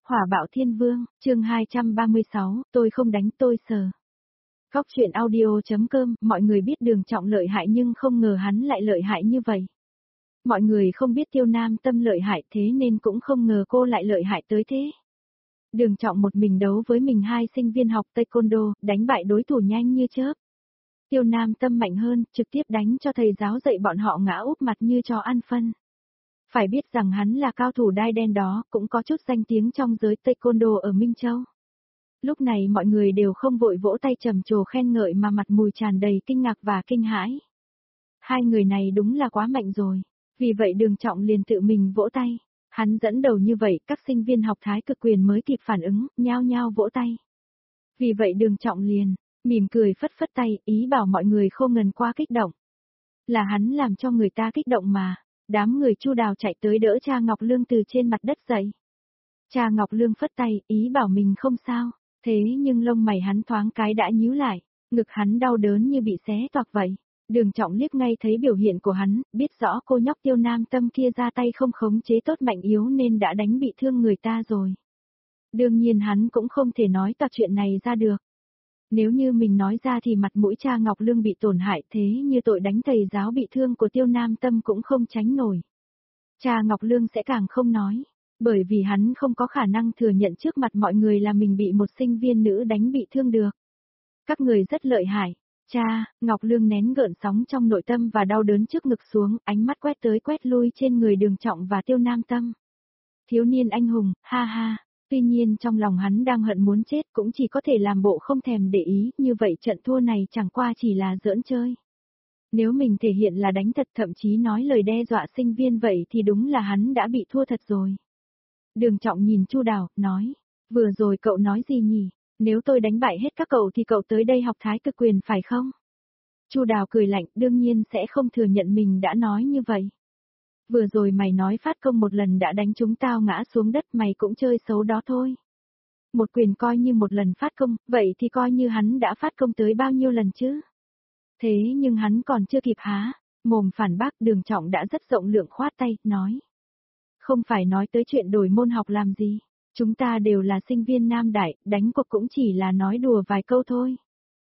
Hỏa bạo thiên vương, chương 236, tôi không đánh tôi sờ. Góc chuyện audio.com, mọi người biết Đường Trọng lợi hại nhưng không ngờ hắn lại lợi hại như vậy. Mọi người không biết Tiêu Nam Tâm lợi hại thế nên cũng không ngờ cô lại lợi hại tới thế. Đường Trọng một mình đấu với mình hai sinh viên học Taekwondo, đánh bại đối thủ nhanh như chớp. Tiêu Nam Tâm mạnh hơn, trực tiếp đánh cho thầy giáo dạy bọn họ ngã úp mặt như chó ăn phân. Phải biết rằng hắn là cao thủ đai đen đó, cũng có chút danh tiếng trong giới Taekwondo ở Minh Châu. Lúc này mọi người đều không vội vỗ tay trầm trồ khen ngợi mà mặt mùi tràn đầy kinh ngạc và kinh hãi. Hai người này đúng là quá mạnh rồi. Vì vậy Đường Trọng liền tự mình vỗ tay. Hắn dẫn đầu như vậy, các sinh viên học Thái Cực Quyền mới kịp phản ứng, nhao nhao vỗ tay. Vì vậy Đường Trọng liền mỉm cười phất phất tay, ý bảo mọi người không ngần quá kích động. Là hắn làm cho người ta kích động mà. Đám người Chu Đào chạy tới đỡ cha Ngọc Lương từ trên mặt đất dậy. Cha Ngọc Lương phất tay, ý bảo mình không sao, thế nhưng lông mày hắn thoáng cái đã nhíu lại, ngực hắn đau đớn như bị xé toạc vậy. Đường Trọng liếc ngay thấy biểu hiện của hắn, biết rõ cô nhóc Tiêu Nam Tâm kia ra tay không khống chế tốt mạnh yếu nên đã đánh bị thương người ta rồi. Đương nhiên hắn cũng không thể nói toạc chuyện này ra được. Nếu như mình nói ra thì mặt mũi cha Ngọc Lương bị tổn hại thế như tội đánh thầy giáo bị thương của Tiêu Nam Tâm cũng không tránh nổi. Cha Ngọc Lương sẽ càng không nói, bởi vì hắn không có khả năng thừa nhận trước mặt mọi người là mình bị một sinh viên nữ đánh bị thương được. Các người rất lợi hại. Cha, Ngọc Lương nén gợn sóng trong nội tâm và đau đớn trước ngực xuống, ánh mắt quét tới quét lui trên người Đường Trọng và Tiêu Nam Tâm. Thiếu niên anh hùng, ha ha. Tuy nhiên trong lòng hắn đang hận muốn chết cũng chỉ có thể làm bộ không thèm để ý, như vậy trận thua này chẳng qua chỉ là giỡn chơi. Nếu mình thể hiện là đánh thật thậm chí nói lời đe dọa sinh viên vậy thì đúng là hắn đã bị thua thật rồi. Đường Trọng nhìn Chu Đào, nói, vừa rồi cậu nói gì nhỉ, nếu tôi đánh bại hết các cậu thì cậu tới đây học Thái Cực Quyền phải không? Chu Đào cười lạnh, đương nhiên sẽ không thừa nhận mình đã nói như vậy. Vừa rồi mày nói phát công một lần đã đánh chúng tao ngã xuống đất, mày cũng chơi xấu đó thôi. Một quyền coi như một lần phát công, vậy thì coi như hắn đã phát công tới bao nhiêu lần chứ? Thế nhưng hắn còn chưa kịp há mồm phản bác, Đường Trọng đã rất rộng lượng khoát tay, nói. Không phải nói tới chuyện đổi môn học làm gì, chúng ta đều là sinh viên Nam Đại, đánh cuộc cũng chỉ là nói đùa vài câu thôi.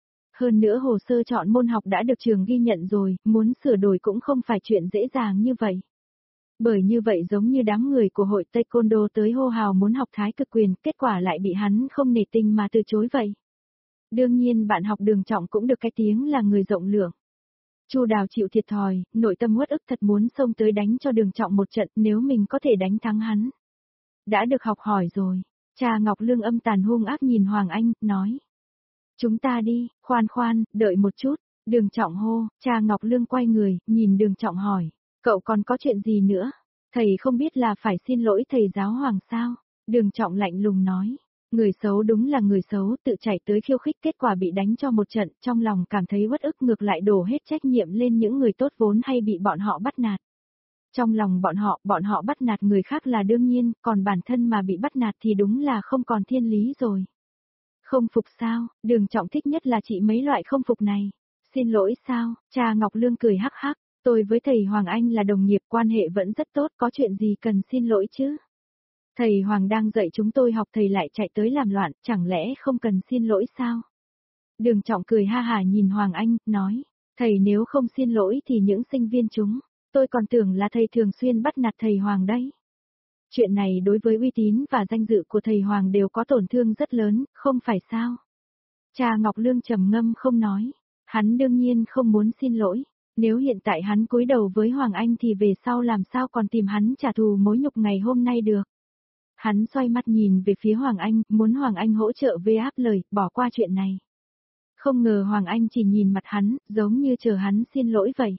Hơn nữa hồ sơ chọn môn học đã được trường ghi nhận rồi, muốn sửa đổi cũng không phải chuyện dễ dàng như vậy. Bởi như vậy giống như đám người của hội Taekwondo tới hô hào muốn học Thái Cực Quyền, kết quả lại bị hắn không nể tình mà từ chối vậy. Đương nhiên bạn học Đường Trọng cũng được cái tiếng là người rộng lượng. Chu Đào chịu thiệt thòi, nội tâm uất ức thật muốn xông tới đánh cho Đường Trọng một trận nếu mình có thể đánh thắng hắn. Đã được học hỏi rồi, cha Ngọc Lương âm tàn hung ác nhìn Hoàng Anh, nói. Chúng ta đi, khoan, đợi một chút, Đường Trọng hô, cha Ngọc Lương quay người, nhìn Đường Trọng hỏi, cậu còn có chuyện gì nữa? Thầy không biết là phải xin lỗi thầy giáo Hoàng sao? Đường Trọng lạnh lùng nói. Người xấu đúng là người xấu, tự chạy tới khiêu khích kết quả bị đánh cho một trận, trong lòng cảm thấy uất ức ngược lại đổ hết trách nhiệm lên những người tốt vốn hay bị bọn họ bắt nạt. Trong lòng bọn họ bắt nạt người khác là đương nhiên, còn bản thân mà bị bắt nạt thì đúng là không còn thiên lý rồi. Không phục sao, Đường Trọng thích nhất là chỉ mấy loại không phục này. Xin lỗi sao, cha Ngọc Lương cười hắc hắc, tôi với thầy Hoàng Anh là đồng nghiệp, quan hệ vẫn rất tốt, có chuyện gì cần xin lỗi chứ? Thầy Hoàng đang dạy chúng tôi học, thầy lại chạy tới làm loạn, chẳng lẽ không cần xin lỗi sao? Đường Trọng cười ha hả nhìn Hoàng Anh, nói, thầy nếu không xin lỗi thì những sinh viên tôi còn tưởng là thầy thường xuyên bắt nạt thầy Hoàng đấy. Chuyện này đối với uy tín và danh dự của thầy Hoàng đều có tổn thương rất lớn, không phải sao? Cha Ngọc Lương trầm ngâm không nói, hắn đương nhiên không muốn xin lỗi. Nếu hiện tại hắn cúi đầu với Hoàng Anh thì về sau làm sao còn tìm hắn trả thù mối nhục ngày hôm nay được. Hắn xoay mắt nhìn về phía Hoàng Anh, muốn Hoàng Anh hỗ trợ về áp lời, bỏ qua chuyện này. Không ngờ Hoàng Anh chỉ nhìn mặt hắn, giống như chờ hắn xin lỗi vậy.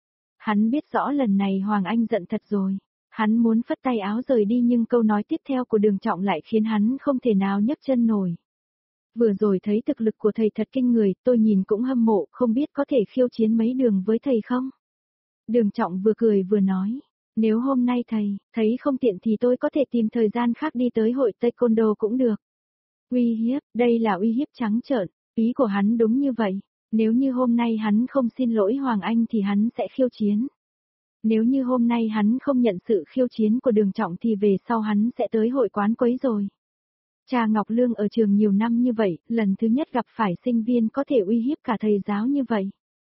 Hắn biết rõ lần này Hoàng Anh giận thật rồi. Hắn muốn phất tay áo rời đi nhưng câu nói tiếp theo của Đường Trọng lại khiến hắn không thể nào nhấc chân nổi. Vừa rồi thấy thực lực của thầy thật kinh người, tôi nhìn cũng hâm mộ, không biết có thể khiêu chiến mấy đường với thầy không? Đường Trọng vừa cười vừa nói. Nếu hôm nay thầy thấy không tiện thì tôi có thể tìm thời gian khác đi tới hội Taekwondo cũng được. Uy hiếp, đây là uy hiếp trắng trợn, ý của hắn đúng như vậy. Nếu như hôm nay hắn không xin lỗi Hoàng Anh thì hắn sẽ khiêu chiến. Nếu như hôm nay hắn không nhận sự khiêu chiến của Đường Trọng thì về sau hắn sẽ tới hội quán quấy rồi. Cha Ngọc Lương ở trường nhiều năm như vậy, lần thứ nhất gặp phải sinh viên có thể uy hiếp cả thầy giáo như vậy.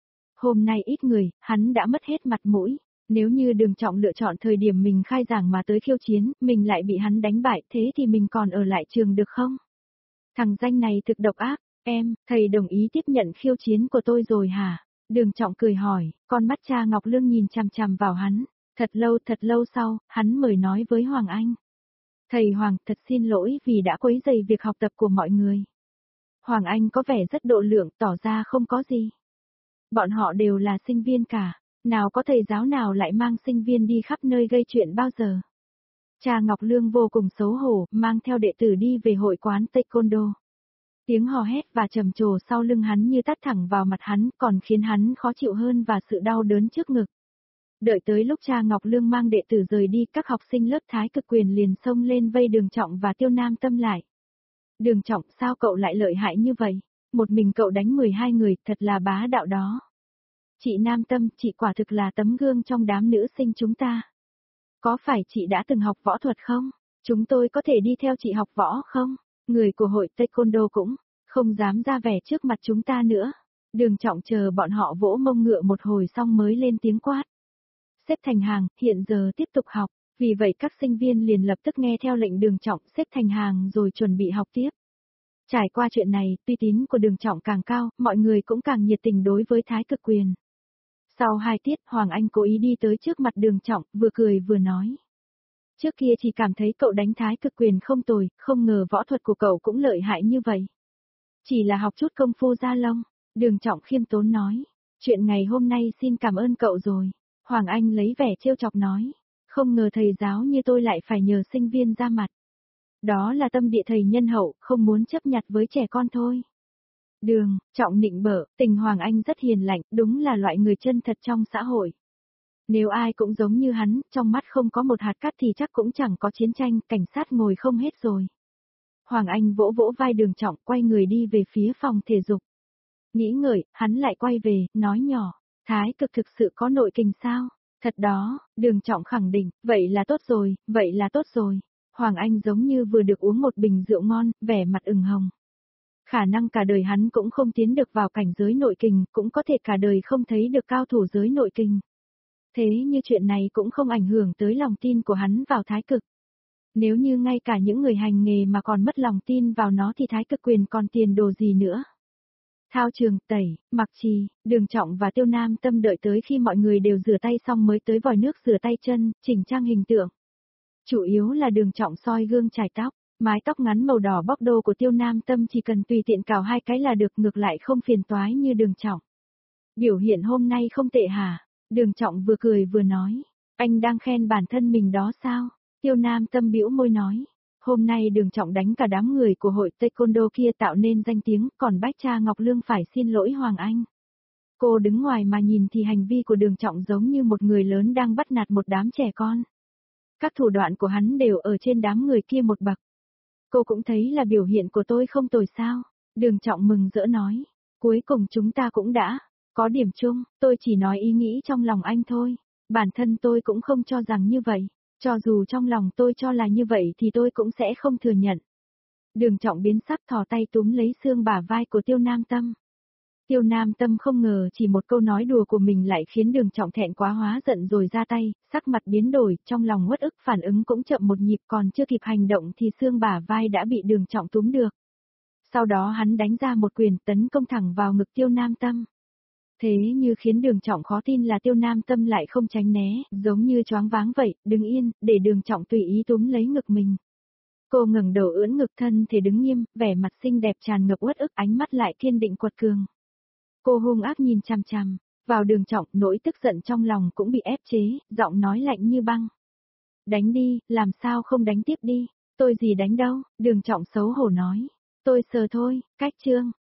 Hôm nay ít người, hắn đã mất hết mặt mũi. Nếu như Đường Trọng lựa chọn thời điểm mình khai giảng mà tới khiêu chiến, mình lại bị hắn đánh bại, thế thì mình còn ở lại trường được không? Thằng danh này thực độc ác, thầy đồng ý tiếp nhận khiêu chiến của tôi rồi hả? Đường Trọng cười hỏi, con mắt cha Ngọc Lương nhìn chằm chằm vào hắn. Thật lâu sau, hắn mới nói với Hoàng Anh. Thầy Hoàng, thật xin lỗi vì đã quấy rầy việc học tập của mọi người. Hoàng Anh có vẻ rất độ lượng, tỏ ra không có gì. Bọn họ đều là sinh viên cả, nào có thầy giáo nào lại mang sinh viên đi khắp nơi gây chuyện bao giờ. Cha Ngọc Lương vô cùng xấu hổ, mang theo đệ tử đi về hội quán Taekwondo. Tiếng hò hét và trầm trồ sau lưng hắn như tát thẳng vào mặt hắn, còn khiến hắn khó chịu hơn và sự đau đớn trước ngực. Đợi tới lúc cha Ngọc Lương mang đệ tử rời đi, các học sinh lớp Thái Cực Quyền liền xông lên vây Đường Trọng và Tiêu Nam Tâm lại. Đường Trọng, sao cậu lại lợi hại như vậy? Một mình cậu đánh 12 người, thật là bá đạo đó. Chị Nam Tâm, chị quả thực là tấm gương trong đám nữ sinh chúng ta. Có phải chị đã từng học võ thuật không? Chúng tôi có thể đi theo chị học võ không? Người của hội Taekwondo cũng không dám ra vẻ trước mặt chúng ta nữa. Đường Trọng chờ bọn họ vỗ mông ngựa một hồi xong mới lên tiếng quát. Xếp thành hàng, hiện giờ tiếp tục học. Vì vậy các sinh viên liền lập tức nghe theo lệnh Đường Trọng xếp thành hàng rồi chuẩn bị học tiếp. Trải qua chuyện này, uy tín của Đường Trọng càng cao, mọi người cũng càng nhiệt tình đối với Thái Cực Quyền. Sau 2 tiết, Hoàng Anh cố ý đi tới trước mặt Đường Trọng, vừa cười vừa nói. Trước kia chỉ cảm thấy cậu đánh Thái Cực Quyền không tồi, không ngờ võ thuật của cậu cũng lợi hại như vậy. Chỉ là học chút công phu da lông, Đường Trọng khiêm tốn nói. Chuyện ngày hôm nay xin cảm ơn cậu rồi. Hoàng Anh lấy vẻ trêu chọc nói. Không ngờ thầy giáo như tôi lại phải nhờ sinh viên ra mặt. Đó là tâm địa thầy nhân hậu, không muốn chấp nhặt với trẻ con thôi. Đường Trọng nịnh bợ, tình Hoàng Anh rất hiền lành, đúng là loại người chân thật trong xã hội. Nếu ai cũng giống như hắn, trong mắt không có một hạt cát thì chắc cũng chẳng có chiến tranh, cảnh sát ngồi không hết rồi. Hoàng Anh vỗ vỗ vai Đường Trọng, quay người đi về phía phòng thể dục. Nghĩ ngợi, hắn lại quay về, nói nhỏ, Thái Cực thực sự có nội kình sao? Thật đó, Đường Trọng khẳng định, vậy là tốt rồi, vậy là tốt rồi. Hoàng Anh giống như vừa được uống một bình rượu ngon, vẻ mặt ửng hồng. Khả năng cả đời hắn cũng không tiến được vào cảnh giới nội kình, cũng có thể cả đời không thấy được cao thủ giới nội kình. Thế như chuyện này cũng không ảnh hưởng tới lòng tin của hắn vào Thái Cực. Nếu như ngay cả những người hành nghề mà còn mất lòng tin vào nó thì Thái Cực Quyền còn tiền đồ gì nữa. Thao trường, tẩy, mặc trì, Đường Trọng và Tiêu Nam Tâm đợi tới khi mọi người đều rửa tay xong mới tới vòi nước rửa tay chân, chỉnh trang hình tượng. Chủ yếu là Đường Trọng soi gương chải tóc, mái tóc ngắn màu đỏ bóc đô của Tiêu Nam Tâm chỉ cần tùy tiện cào 2 cái là được, ngược lại không phiền toái như Đường Trọng. Biểu hiện hôm nay không tệ hả? Đường Trọng vừa cười vừa nói. Anh đang khen bản thân mình đó sao? Tiêu Nam Tâm bĩu môi nói. Hôm nay Đường Trọng đánh cả đám người của hội Taekwondo kia tạo nên danh tiếng, còn bách cha Ngọc Lương phải xin lỗi Hoàng Anh. Cô đứng ngoài mà nhìn thì hành vi của Đường Trọng giống như một người lớn đang bắt nạt một đám trẻ con. Các thủ đoạn của hắn đều ở trên đám người kia một bậc. Cô cũng thấy là biểu hiện của tôi không tồi sao? Đường Trọng mừng rỡ nói. Cuối cùng chúng ta cũng đã có điểm chung, tôi chỉ nói ý nghĩ trong lòng anh thôi. Bản thân tôi cũng không cho rằng như vậy. Cho dù trong lòng tôi cho là như vậy thì tôi cũng sẽ không thừa nhận. Đường Trọng biến sắc, thò tay túm lấy xương bả vai của Tiêu Nam Tâm. Tiêu Nam Tâm không ngờ chỉ một câu nói đùa của mình lại khiến Đường Trọng thẹn quá hóa giận rồi ra tay, sắc mặt biến đổi, trong lòng uất ức, phản ứng cũng chậm một nhịp, còn chưa kịp hành động thì xương bả vai đã bị Đường Trọng túm được. Sau đó hắn đánh ra một quyền tấn công thẳng vào ngực Tiêu Nam Tâm. Thế như khiến Đường Trọng khó tin là Tiêu Nam Tâm lại không tránh né, giống như choáng váng vậy, đứng yên, để Đường Trọng tùy ý túm lấy ngực mình. Cô ngẩng đầu ưỡn ngực, thân thể đứng nghiêm, vẻ mặt xinh đẹp tràn ngập uất ức, ánh mắt lại kiên định quật cường. Cô hung ác nhìn chằm chằm vào Đường Trọng, nỗi tức giận trong lòng cũng bị ép chế, giọng nói lạnh như băng. Đánh đi, làm sao không đánh tiếp đi, tôi gì đánh đâu, Đường Trọng xấu hổ nói. Tôi sờ thôi, cách chương.